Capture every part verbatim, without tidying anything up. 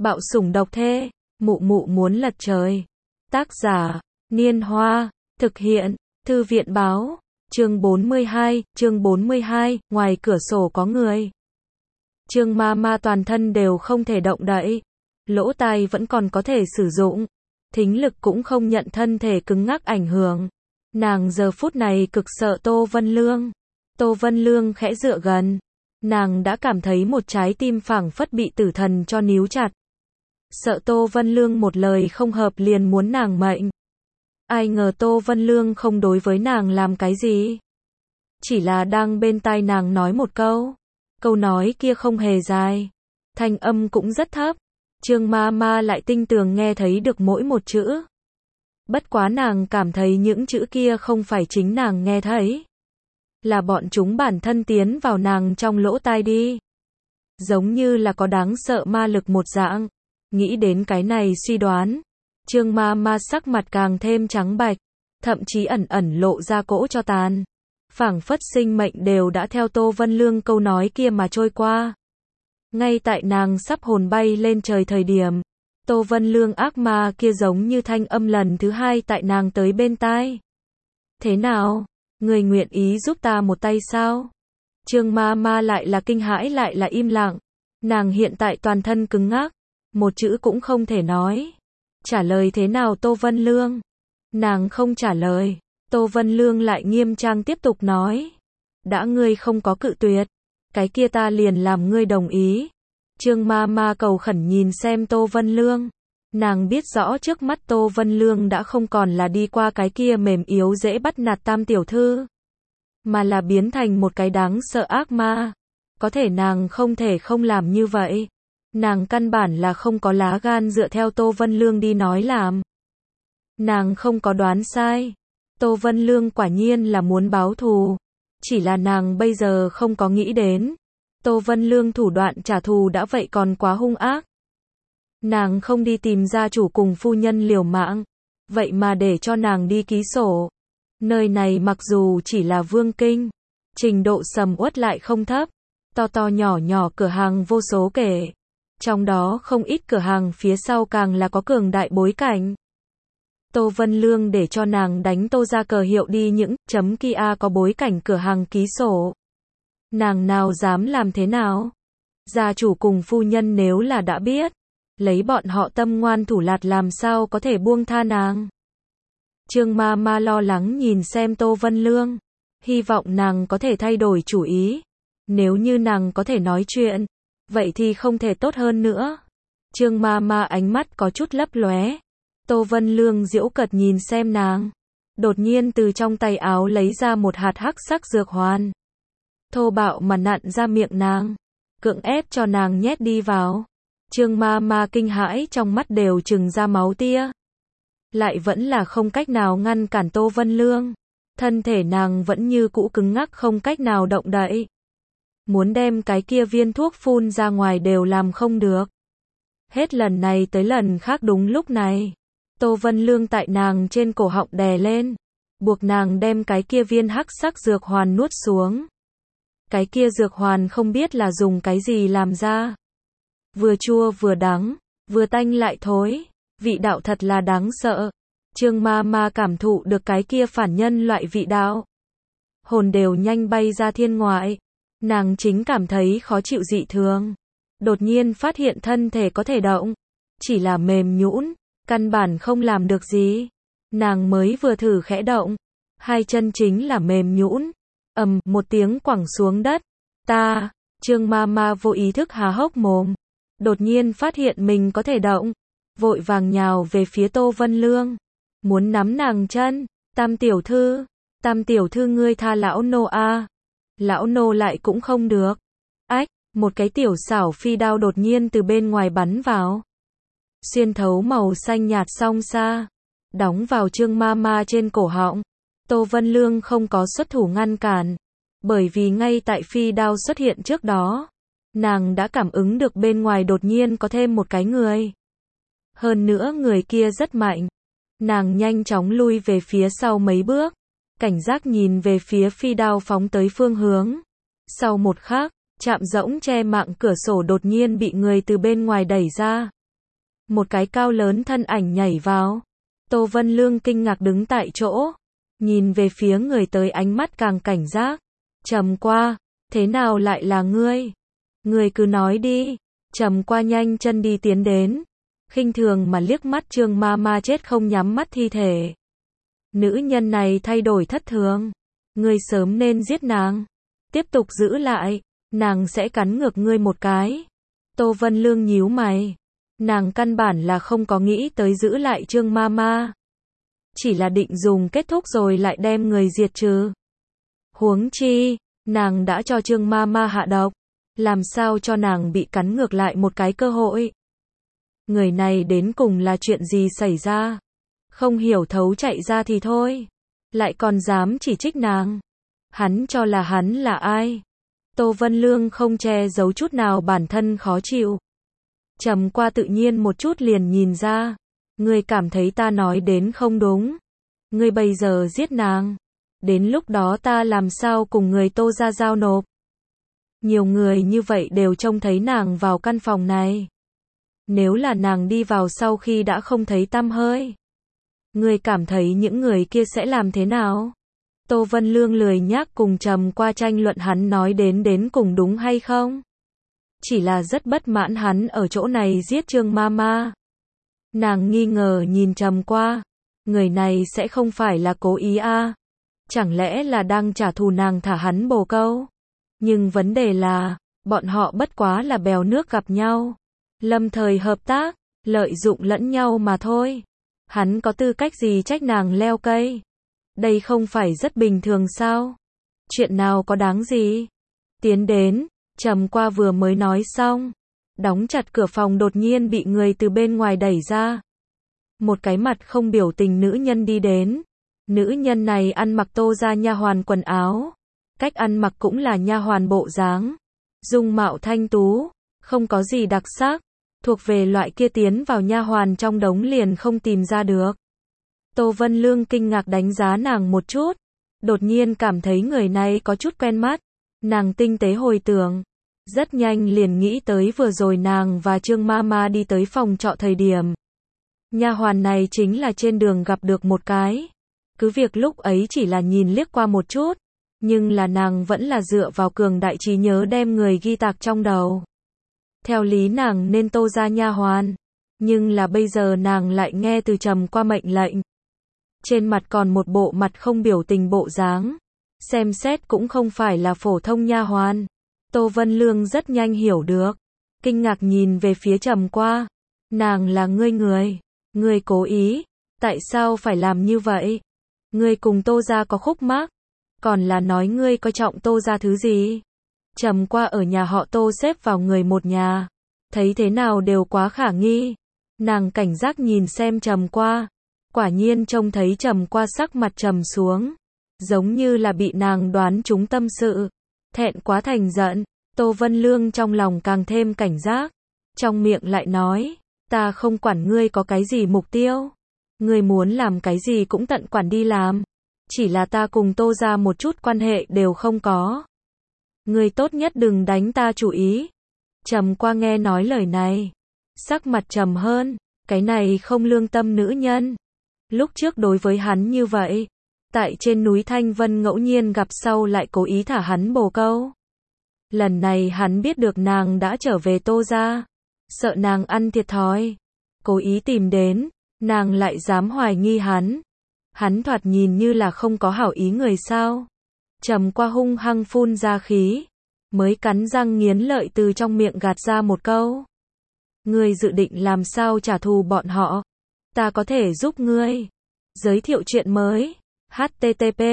Bạo sủng độc thê, mụ mụ muốn lật trời. Tác giả, Niên Hoa, thực hiện, Thư viện báo, chương bốn mươi hai, chương bốn mươi hai, ngoài cửa sổ có người. Trương ma ma toàn thân đều không thể động đậy, lỗ tai vẫn còn có thể sử dụng, thính lực cũng không nhận thân thể cứng ngắc ảnh hưởng. Nàng giờ phút này cực sợ Tô Vân Lương. Tô Vân Lương khẽ dựa gần, nàng đã cảm thấy một trái tim phảng phất bị tử thần cho níu chặt. Sợ Tô Vân Lương một lời không hợp liền muốn nàng mệnh. Ai ngờ Tô Vân Lương không đối với nàng làm cái gì, chỉ là đang bên tai nàng nói một câu. Câu nói kia không hề dài, thanh âm cũng rất thấp, Trương ma ma lại tinh tường nghe thấy được mỗi một chữ. Bất quá nàng cảm thấy những chữ kia không phải chính nàng nghe thấy, là bọn chúng bản thân tiến vào nàng trong lỗ tai đi. Giống như là có đáng sợ ma lực một dạng. Nghĩ đến cái này suy đoán, Trương ma ma sắc mặt càng thêm trắng bạch, thậm chí ẩn ẩn lộ ra cỗ cho tàn. Phảng phất sinh mệnh đều đã theo Tô Vân Lương câu nói kia mà trôi qua. Ngay tại nàng sắp hồn bay lên trời thời điểm, Tô Vân Lương ác ma kia giống như thanh âm lần thứ hai tại nàng tới bên tai. Thế nào? Người nguyện ý giúp ta một tay sao? Trương ma ma lại là kinh hãi lại là im lặng. Nàng hiện tại toàn thân cứng ngắc, một chữ cũng không thể nói. Trả lời thế nào Tô Vân Lương? Nàng không trả lời. Tô Vân Lương lại nghiêm trang tiếp tục nói. Đã ngươi không có cự tuyệt, cái kia ta liền làm ngươi đồng ý. Trương ma ma cầu khẩn nhìn xem Tô Vân Lương. Nàng biết rõ trước mắt Tô Vân Lương đã không còn là đi qua cái kia mềm yếu dễ bắt nạt tam tiểu thư, mà là biến thành một cái đáng sợ ác ma. Có thể nàng không thể không làm như vậy. Nàng căn bản là không có lá gan dựa theo Tô Vân Lương đi nói làm. Nàng không có đoán sai. Tô Vân Lương quả nhiên là muốn báo thù. Chỉ là nàng bây giờ không có nghĩ đến. Tô Vân Lương thủ đoạn trả thù đã vậy còn quá hung ác. Nàng không đi tìm gia chủ cùng phu nhân liều mạng. Vậy mà để cho nàng đi ký sổ. Nơi này mặc dù chỉ là vương kinh, trình độ sầm uất lại không thấp. To to nhỏ nhỏ cửa hàng vô số kể. Trong đó không ít cửa hàng phía sau càng là có cường đại bối cảnh. Tô Vân Lương để cho nàng đánh Tô ra cờ hiệu đi những chấm kia có bối cảnh cửa hàng ký sổ. Nàng nào dám làm thế nào? Gia chủ cùng phu nhân nếu là đã biết, lấy bọn họ tâm ngoan thủ lạt làm sao có thể buông tha nàng. Trương ma ma lo lắng nhìn xem Tô Vân Lương, hy vọng nàng có thể thay đổi chủ ý. Nếu như nàng có thể nói chuyện, vậy thì không thể tốt hơn nữa. Trương ma ma ánh mắt có chút lấp lóe. Tô Vân Lương giễu cợt nhìn xem nàng. Đột nhiên từ trong tay áo lấy ra một hạt hắc sắc dược hoàn. Thô bạo mà nặn ra miệng nàng. Cưỡng ép cho nàng nhét đi vào. Trương ma ma kinh hãi trong mắt đều trừng ra máu tia. Lại vẫn là không cách nào ngăn cản Tô Vân Lương. Thân thể nàng vẫn như cũ cứng ngắc không cách nào động đậy. Muốn đem cái kia viên thuốc phun ra ngoài đều làm không được. Hết lần này tới lần khác đúng lúc này. Tô Vân Lương tại nàng trên cổ họng đè lên. Buộc nàng đem cái kia viên hắc sắc dược hoàn nuốt xuống. Cái kia dược hoàn không biết là dùng cái gì làm ra. Vừa chua vừa đắng, vừa tanh lại thối. Vị đạo thật là đáng sợ. Trương ma ma cảm thụ được cái kia phản nhân loại vị đạo. Hồn đều nhanh bay ra thiên ngoại. Nàng chính cảm thấy khó chịu dị thường. Đột nhiên phát hiện thân thể có thể động. Chỉ là mềm nhũn, căn bản không làm được gì. Nàng mới vừa thử khẽ động. Hai chân chính là mềm nhũn. Ầm, một tiếng quẳng xuống đất. Ta, Trương ma ma vô ý thức há hốc mồm. Đột nhiên phát hiện mình có thể động. Vội vàng nhào về phía Tô Vân Lương. Muốn nắm nàng chân. Tam tiểu thư, tam tiểu thư ngươi tha lão nô a. Lão nô lại cũng không được. Ách, một cái tiểu xảo phi đao đột nhiên từ bên ngoài bắn vào. Xuyên thấu màu xanh nhạt song xa. Đóng vào Trương ma ma trên cổ họng. Tô Vân Lương không có xuất thủ ngăn cản. Bởi vì ngay tại phi đao xuất hiện trước đó. Nàng đã cảm ứng được bên ngoài đột nhiên có thêm một cái người. Hơn nữa người kia rất mạnh. Nàng nhanh chóng lui về phía sau mấy bước. Cảnh giác nhìn về phía phi đao phóng tới phương hướng. Sau một khắc, chạm rỗng che mạng cửa sổ đột nhiên bị người từ bên ngoài đẩy ra. một cái cao lớn thân ảnh nhảy vào. Tô Vân Lương kinh ngạc đứng tại chỗ, nhìn về phía người tới ánh mắt càng cảnh giác. Trầm Qua, thế nào lại là ngươi? Ngươi cứ nói đi. Trầm Qua nhanh chân đi tiến đến, khinh thường mà liếc mắt Trương ma ma chết không nhắm mắt thi thể. Nữ nhân này thay đổi thất thường. Ngươi sớm nên giết nàng. Tiếp tục giữ lại, nàng sẽ cắn ngược ngươi một cái. Tô Vân Lương nhíu mày. Nàng căn bản là không có nghĩ tới giữ lại Trương ma ma. Chỉ là định dùng kết thúc rồi lại đem người diệt trừ. Huống chi, nàng đã cho Trương ma ma hạ độc. Làm sao cho nàng bị cắn ngược lại một cái cơ hội? Người này đến cùng là chuyện gì xảy ra? Không hiểu thấu chạy ra thì thôi. Lại còn dám chỉ trích nàng. Hắn cho là hắn là ai? Tô Vân Lương không che giấu chút nào bản thân khó chịu. Trầm Qua tự nhiên một chút liền nhìn ra. Ngươi cảm thấy ta nói đến không đúng. Ngươi bây giờ giết nàng. Đến lúc đó ta làm sao cùng người Tô ra giao nộp? Nhiều người như vậy đều trông thấy nàng vào căn phòng này. Nếu là nàng đi vào sau khi đã không thấy tăm hơi, ngươi cảm thấy những người kia sẽ làm thế nào? Tô Vân Lương lười nhác cùng Trầm Qua tranh luận hắn nói đến đến cùng đúng hay không. Chỉ là rất bất mãn hắn ở chỗ này giết Trương ma ma. Nàng nghi ngờ nhìn Trầm Qua. Người này sẽ không phải là cố ý à? Chẳng lẽ là đang trả thù nàng thả hắn bồ câu? Nhưng vấn đề là, bọn họ bất quá là bèo nước gặp nhau. Lâm thời hợp tác, lợi dụng lẫn nhau mà thôi. Hắn có tư cách gì trách nàng leo cây? Đây không phải rất bình thường sao? Chuyện nào có đáng gì? Tiến đến, Trầm Qua vừa mới nói xong. Đóng chặt cửa phòng đột nhiên bị người từ bên ngoài đẩy ra. Một cái mặt không biểu tình nữ nhân đi đến. Nữ nhân này ăn mặc Tô ra nha hoàn quần áo. Cách ăn mặc cũng là nha hoàn bộ dáng. Dung mạo thanh tú, không có gì đặc sắc. Thuộc về loại kia tiến vào nha hoàn trong đống liền không tìm ra được. Tô Vân Lương kinh ngạc đánh giá nàng một chút. Đột nhiên cảm thấy người này có chút quen mắt. Nàng tinh tế hồi tưởng. Rất nhanh liền nghĩ tới vừa rồi nàng và Trương ma ma đi tới phòng trọ thời điểm. Nha hoàn này chính là trên đường gặp được một cái. Cứ việc lúc ấy chỉ là nhìn liếc qua một chút. Nhưng là nàng vẫn là dựa vào cường đại trí nhớ đem người ghi tạc trong đầu. Theo lý nàng nên Tô ra nha hoàn. Nhưng là bây giờ nàng lại nghe từ Trầm Qua mệnh lệnh. Trên mặt còn một bộ mặt không biểu tình bộ dáng. Xem xét cũng không phải là phổ thông nha hoàn. Tô Vân Lương rất nhanh hiểu được. Kinh ngạc nhìn về phía Trầm Qua. Nàng là ngươi người. Ngươi cố ý. Tại sao phải làm như vậy? Ngươi cùng Tô ra có khúc mắc. Còn là nói ngươi coi trọng Tô ra thứ gì? Trầm Qua ở nhà họ Tô xếp vào người một nhà. Thấy thế nào đều quá khả nghi. Nàng cảnh giác nhìn xem Trầm Qua. Quả nhiên trông thấy Trầm Qua sắc mặt trầm xuống. Giống như là bị nàng đoán trúng tâm sự. Thẹn quá thành giận. Tô Vân Lương trong lòng càng thêm cảnh giác. Trong miệng lại nói. Ta không quản ngươi có cái gì mục tiêu. Ngươi muốn làm cái gì cũng tận quản đi làm. Chỉ là ta cùng Tô ra một chút quan hệ đều không có. Ngươi tốt nhất đừng đánh ta chủ ý. Trầm Qua nghe nói lời này. Sắc mặt trầm hơn. Cái này không lương tâm nữ nhân. Lúc trước đối với hắn như vậy. Tại trên núi Thanh Vân ngẫu nhiên gặp sau lại cố ý thả hắn bồ câu. Lần này hắn biết được nàng đã trở về Tô ra. Sợ nàng ăn thiệt thòi. Cố ý tìm đến. Nàng lại dám hoài nghi hắn. Hắn thoạt nhìn như là không có hảo ý người sao. Trầm Qua hung hăng phun ra khí. Mới cắn răng nghiến lợi từ trong miệng gạt ra một câu. Ngươi dự định làm sao trả thù bọn họ? Ta có thể giúp ngươi. Giới thiệu chuyện mới. H T T P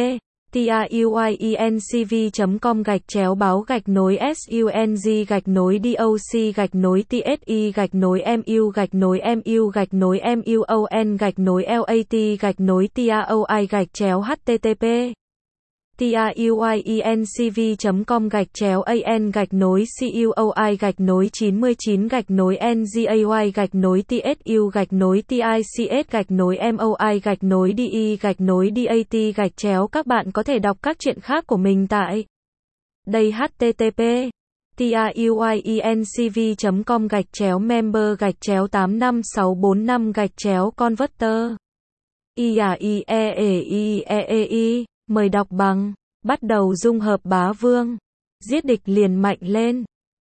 tuyencv chấm com gạch chéo báo gạch nối sung gạch nối doc gạch nối tsi gạch nối mu gạch nối mu gạch nối muon gạch nối lat gạch nối taoi gạch chéo http tuyencv chấm com gạch chéo an gạch nối cuoi gạch nối chín mươi chín gạch nối ngay gạch nối tsu gạch nối tics gạch nối moi gạch nối de gạch nối dat gạch chéo. Các bạn có thể đọc các chuyện khác của mình tại đây. H T T P tiuyencv chấm com gạch chéo member gạch chéo tám năm sáu bốn năm gạch chéo converter. i a i e e i e e i mời đọc bằng. Bắt đầu dung hợp bá vương. Giết địch liền mạnh lên.